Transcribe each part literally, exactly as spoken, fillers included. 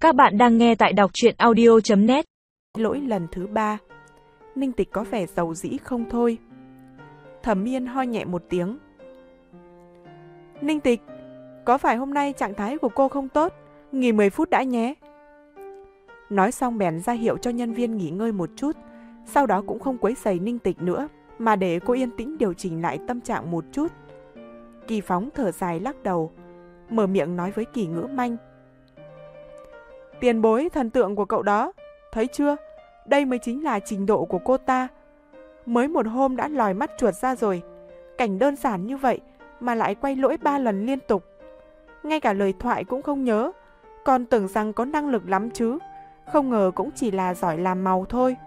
Các bạn đang nghe tại đọc truyện audio chấm net. Lỗi lần thứ ba, Ninh Tịch có vẻ giàu dĩ không thôi. Thẩm Miên ho nhẹ một tiếng. Ninh Tịch, có phải hôm nay trạng thái của cô không tốt? Nghỉ mười phút đã nhé. Nói xong bèn ra hiệu cho nhân viên nghỉ ngơi một chút, sau đó cũng không quấy rầy Ninh Tịch nữa, mà để cô yên tĩnh điều chỉnh lại tâm trạng một chút. Kỳ Phóng thở dài lắc đầu, mở miệng nói với Kỳ Ngữ Manh. Tiền bối thần tượng của cậu đó, thấy chưa? Đây mới chính là trình độ của cô ta. Mới một hôm đã lòi mắt chuột ra rồi. Cảnh đơn giản như vậy mà lại quay lỗi ba lần liên tục. Ngay cả lời thoại cũng không nhớ, còn tưởng rằng có năng lực lắm chứ. Không ngờ cũng chỉ là giỏi làm màu thôi.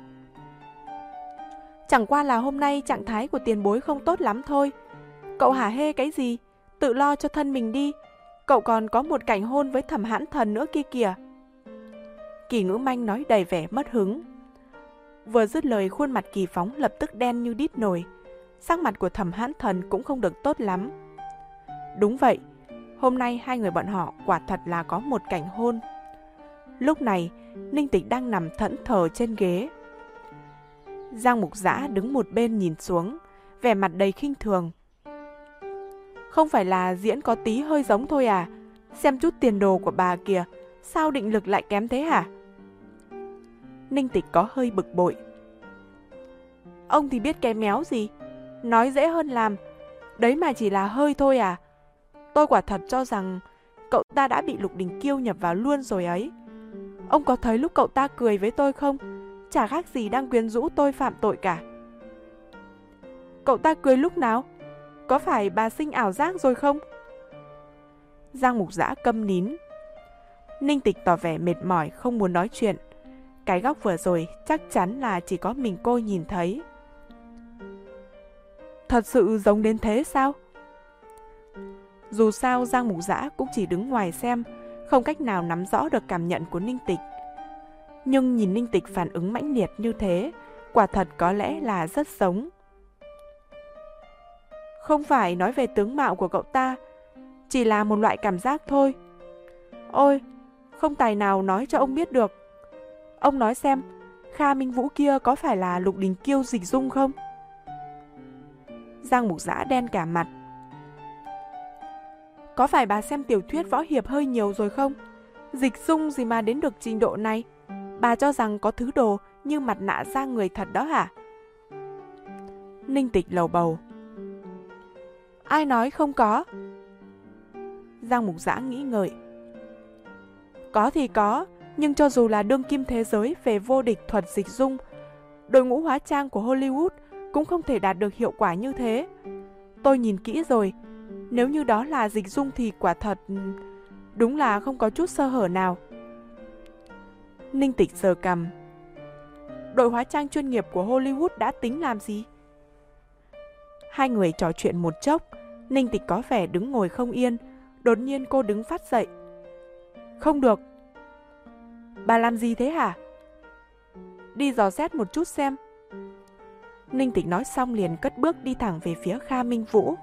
Chẳng qua là hôm nay trạng thái của tiền bối không tốt lắm thôi. Cậu hả hê cái gì? Tự lo cho thân mình đi. Cậu còn có một cảnh hôn với Thẩm Hãn Thần nữa kia kìa. Kỳ Ngữ Manh nói đầy vẻ mất hứng. Vừa dứt lời, khuôn mặt Kỳ Phóng lập tức đen như đít nồi. Sắc mặt của Thẩm Hãn Thần cũng không được tốt lắm. Đúng vậy, hôm nay hai người bọn họ quả thật là có một cảnh hôn. Lúc này, Ninh Tịch đang nằm thẫn thờ trên ghế. Giang Mục Dã đứng một bên nhìn xuống, vẻ mặt đầy khinh thường. Không phải là diễn có tí hơi giống thôi à? Xem chút tiền đồ của bà kìa, sao định lực lại kém thế hả? Ninh Tịch có hơi bực bội. Ông thì biết cái méo gì? Nói dễ hơn làm. Đấy mà chỉ là hơi thôi à? Tôi quả thật cho rằng cậu ta đã bị Lục Đình Kiêu nhập vào luôn rồi ấy. Ông có thấy lúc cậu ta cười với tôi không? Chả khác gì đang quyến rũ tôi phạm tội cả. Cậu ta cười lúc nào? Có phải bà sinh ảo giác rồi không? Giang Mục Dã câm nín. Ninh Tịch tỏ vẻ mệt mỏi không muốn nói chuyện. Cái góc vừa rồi chắc chắn là chỉ có mình cô nhìn thấy. Thật sự giống đến thế sao? Dù sao Giang Mục Dã cũng chỉ đứng ngoài xem, không cách nào nắm rõ được cảm nhận của Ninh Tịch. Nhưng nhìn Ninh Tịch phản ứng mãnh liệt như thế, quả thật có lẽ là rất giống. Không phải nói về tướng mạo của cậu ta, chỉ là một loại cảm giác thôi. Ôi, không tài nào nói cho ông biết được. Ông nói xem, Kha Minh Vũ kia có phải là Lục Đình Kiêu dịch dung không? Giang Mục Dã đen cả mặt. Có phải bà xem tiểu thuyết võ hiệp hơi nhiều rồi không? Dịch dung gì mà đến được trình độ này? Bà cho rằng có thứ đồ như mặt nạ da người thật đó hả? Ninh Tịch lầu bầu. Ai nói không có? Giang Mục Dã nghĩ ngợi. Có thì có, nhưng cho dù là đương kim thế giới về vô địch thuật dịch dung, đội ngũ hóa trang của Hollywood cũng không thể đạt được hiệu quả như thế. Tôi nhìn kỹ rồi, nếu như đó là dịch dung thì quả thật đúng là không có chút sơ hở nào. Ninh Tịch sờ cằm. Đội hóa trang chuyên nghiệp của Hollywood đã tính làm gì? Hai người trò chuyện một chốc, Ninh Tịch có vẻ đứng ngồi không yên, đột nhiên cô đứng phát dậy. Không được. Bà làm gì thế hả? Đi dò xét một chút xem. Ninh Tịch nói xong liền cất bước đi thẳng về phía Kha Minh Vũ.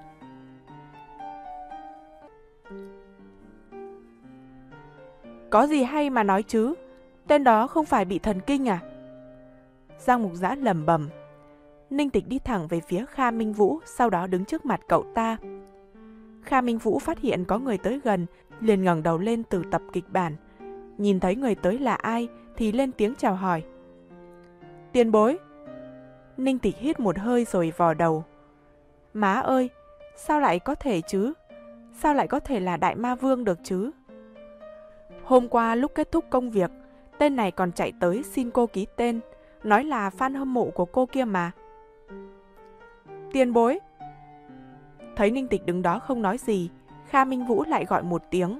Có gì hay mà nói chứ? Tên đó không phải bị thần kinh à? Giang Mục Dã lẩm bẩm. Ninh Tịch đi thẳng về phía Kha Minh Vũ, sau đó đứng trước mặt cậu ta. Kha Minh Vũ phát hiện có người tới gần, liền ngẩng đầu lên từ tập kịch bản. Nhìn thấy người tới là ai thì lên tiếng chào hỏi. Tiền bối. Ninh Tịch hít một hơi rồi vò đầu. Má ơi, sao lại có thể chứ? Sao lại có thể là Đại Ma Vương được chứ? Hôm qua lúc kết thúc công việc, tên này còn chạy tới xin cô ký tên, nói là fan hâm mộ của cô kia mà. Tiền bối. Thấy Ninh Tịch đứng đó không nói gì, Kha Minh Vũ lại gọi một tiếng.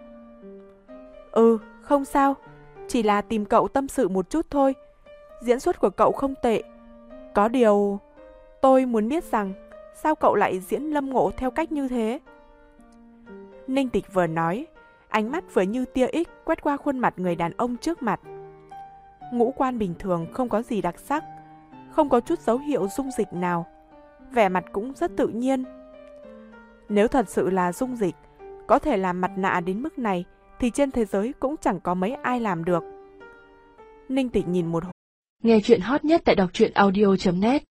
Ừ, không sao, chỉ là tìm cậu tâm sự một chút thôi. Diễn xuất của cậu không tệ. Có điều, tôi muốn biết rằng sao cậu lại diễn Lâm Ngộ theo cách như thế? Ninh Tịch vừa nói, ánh mắt vừa như tia ích quét qua khuôn mặt người đàn ông trước mặt. Ngũ quan bình thường, không có gì đặc sắc, không có chút dấu hiệu dung dịch nào. Vẻ mặt cũng rất tự nhiên. Nếu thật sự là dung dịch, có thể làm mặt nạ đến mức này thì trên thế giới cũng chẳng có mấy ai làm được. Ninh Tịch nhìn một hồi. Nghe chuyện hot nhất tại đọc truyện audio chấm net